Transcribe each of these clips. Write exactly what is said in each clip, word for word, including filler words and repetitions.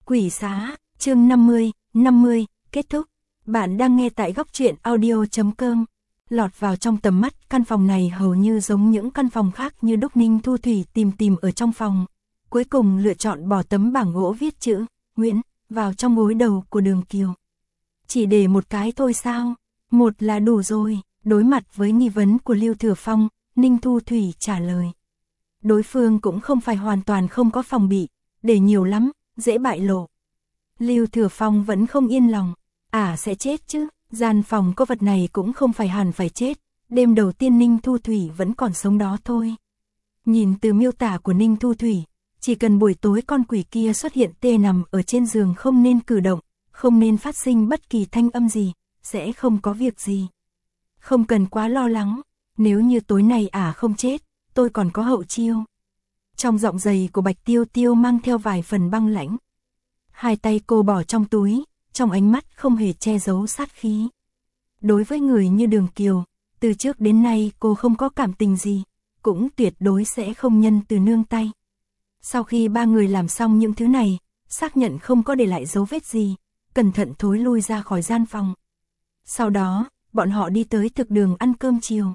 Quỷ xá, chương năm mươi, năm mươi, kết thúc. Bạn đang nghe tại góc truyện audio chấm com. Lọt vào trong tầm mắt, căn phòng này hầu như giống những căn phòng khác như đúc. Ninh Thu Thủy tìm tìm ở trong phòng. Cuối cùng lựa chọn bỏ tấm bảng gỗ viết chữ Nguyễn vào trong gối đầu của Đường Kiều. Chỉ để một cái thôi sao? Một là đủ rồi. Đối mặt với nghi vấn của Lưu Thừa Phong, Ninh Thu Thủy trả lời. Đối phương cũng không phải hoàn toàn không có phòng bị, để nhiều lắm, dễ bại lộ. Lưu Thừa Phong vẫn không yên lòng. À sẽ chết chứ, gian phòng có vật này cũng không phải hẳn phải chết. Đêm đầu tiên Ninh Thu Thủy vẫn còn sống đó thôi. Nhìn từ miêu tả của Ninh Thu Thủy, chỉ cần buổi tối con quỷ kia xuất hiện tê nằm ở trên giường không nên cử động, không nên phát sinh bất kỳ thanh âm gì, sẽ không có việc gì. Không cần quá lo lắng, nếu như tối nay ả à không chết, tôi còn có hậu chiêu. Trong giọng dày của Bạch Tiêu Tiêu mang theo vài phần băng lãnh. Hai tay cô bỏ trong túi, trong ánh mắt không hề che giấu sát khí. Đối với người như Đường Kiều, từ trước đến nay cô không có cảm tình gì, cũng tuyệt đối sẽ không nhân từ nương tay. Sau khi ba người làm xong những thứ này, xác nhận không có để lại dấu vết gì, cẩn thận thối lui ra khỏi gian phòng. Sau đó, bọn họ đi tới thực đường ăn cơm chiều.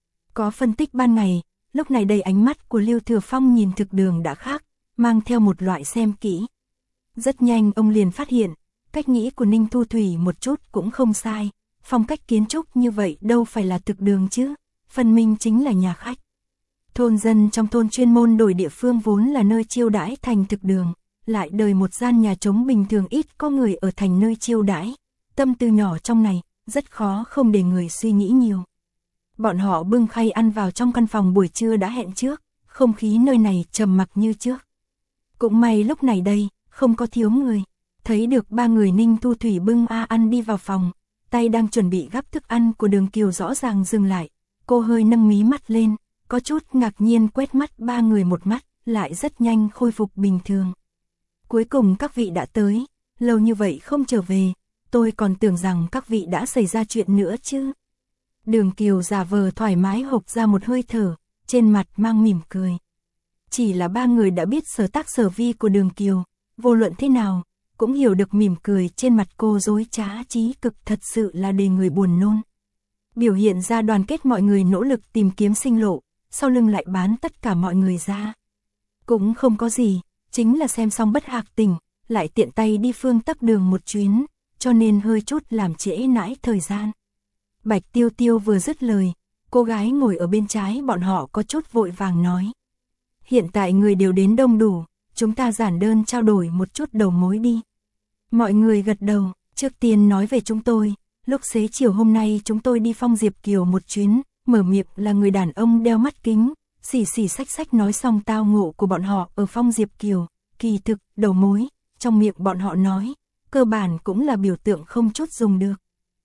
Có phân tích ban ngày, lúc này đây ánh mắt của Lưu Thừa Phong nhìn thực đường đã khác, mang theo một loại xem kỹ. Rất nhanh ông liền phát hiện, cách nghĩ của Ninh Thu Thủy một chút cũng không sai, phong cách kiến trúc như vậy đâu phải là thực đường chứ, phân minh chính là nhà khách. Thôn dân trong thôn chuyên môn đổi địa phương vốn là nơi chiêu đãi thành thực đường, lại đời một gian nhà trống bình thường ít có người ở thành nơi chiêu đãi. Tâm tư nhỏ trong này, rất khó không để người suy nghĩ nhiều. Bọn họ bưng khay ăn vào trong căn phòng buổi trưa đã hẹn trước, không khí nơi này trầm mặc như trước. Cũng may lúc này đây, không có thiếu người. Thấy được ba người Ninh Thu Thủy bưng a ăn đi vào phòng, tay đang chuẩn bị gắp thức ăn của Đường Kiều rõ ràng dừng lại. Cô hơi nâng mí mắt lên, có chút ngạc nhiên quét mắt ba người một mắt, lại rất nhanh khôi phục bình thường. Cuối cùng các vị đã tới, lâu như vậy không trở về, tôi còn tưởng rằng các vị đã xảy ra chuyện nữa chứ. Đường Kiều giả vờ thoải mái hộc ra một hơi thở, trên mặt mang mỉm cười. Chỉ là ba người đã biết sở tác sở vi của Đường Kiều, vô luận thế nào, cũng hiểu được mỉm cười trên mặt cô dối trá trí cực thật sự là để người buồn nôn. Biểu hiện ra đoàn kết mọi người nỗ lực tìm kiếm sinh lộ, sau lưng lại bán tất cả mọi người ra. Cũng không có gì, chính là xem xong bất hạc tỉnh, lại tiện tay đi phương tắc đường một chuyến, cho nên hơi chút làm trễ nãi thời gian. Bạch Tiêu Tiêu vừa dứt lời, cô gái ngồi ở bên trái bọn họ có chút vội vàng nói. Hiện tại người đều đến đông đủ, chúng ta giản đơn trao đổi một chút đầu mối đi. Mọi người gật đầu, trước tiên nói về chúng tôi, lúc xế chiều hôm nay chúng tôi đi Phong Diệp Kiều một chuyến, mở miệng là người đàn ông đeo mắt kính, xì xì xách xách nói xong tao ngộ của bọn họ ở Phong Diệp Kiều, kỳ thực, đầu mối, trong miệng bọn họ nói, cơ bản cũng là biểu tượng không chút dùng được.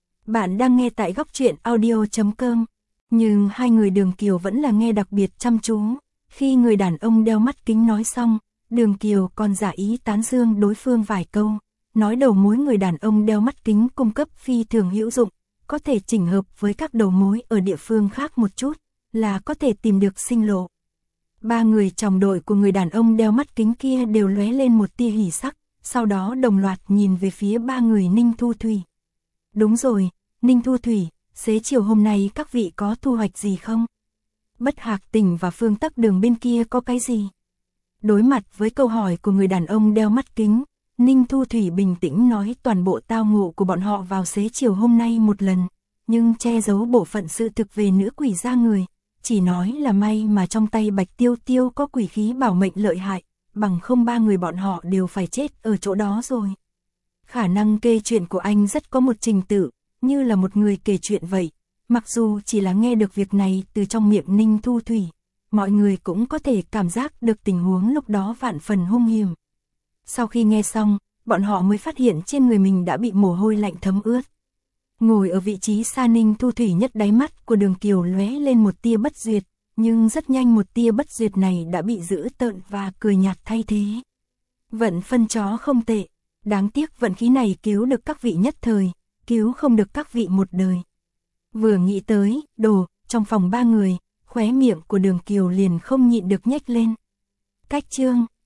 Bạn đang nghe tại góc truyện audio chấm com, nhưng hai người Đường Kiều vẫn là nghe đặc biệt chăm chú. Khi người đàn ông đeo mắt kính nói xong, Đường Kiều còn giả ý tán dương đối phương vài câu, nói đầu mối người đàn ông đeo mắt kính cung cấp phi thường hữu dụng, có thể chỉnh hợp với các đầu mối ở địa phương khác một chút, là có thể tìm được sinh lộ. Ba người trong đội của người đàn ông đeo mắt kính kia đều lóe lên một tia hỉ sắc, sau đó đồng loạt nhìn về phía ba người Ninh Thu Thủy. Đúng rồi, Ninh Thu Thủy, xế chiều hôm nay các vị có thu hoạch gì không? Bất Hạc Tỉnh và phương tắc đường bên kia có cái gì? Đối mặt với câu hỏi của người đàn ông đeo mắt kính, Ninh Thu Thủy bình tĩnh nói toàn bộ tao ngộ của bọn họ vào xế chiều hôm nay một lần, nhưng che giấu bộ phận sự thực về nữ quỷ ra người, chỉ nói là may mà trong tay Bạch Tiêu Tiêu có quỷ khí bảo mệnh lợi hại, bằng không ba người bọn họ đều phải chết ở chỗ đó rồi. Khả năng kể chuyện của anh rất có một trình tự, như là một người kể chuyện vậy, mặc dù chỉ là nghe được việc này từ trong miệng Ninh Thu Thủy, mọi người cũng có thể cảm giác được tình huống lúc đó vạn phần hung hiểm. Sau khi nghe xong, bọn họ mới phát hiện trên người mình đã bị mồ hôi lạnh thấm ướt. Ngồi ở vị trí xa Ninh Thu Thủy nhất đáy mắt của Đường Kiều lóe lên một tia bất duyệt, nhưng rất nhanh một tia bất duyệt này đã bị giữ tợn và cười nhạt thay thế. Vận phân chó không tệ, đáng tiếc vận khí này cứu được các vị nhất thời, cứu không được các vị một đời. Vừa nghĩ tới, đồ, trong phòng ba người, khóe miệng của Đường Kiều liền không nhịn được nhếch lên. Cách chương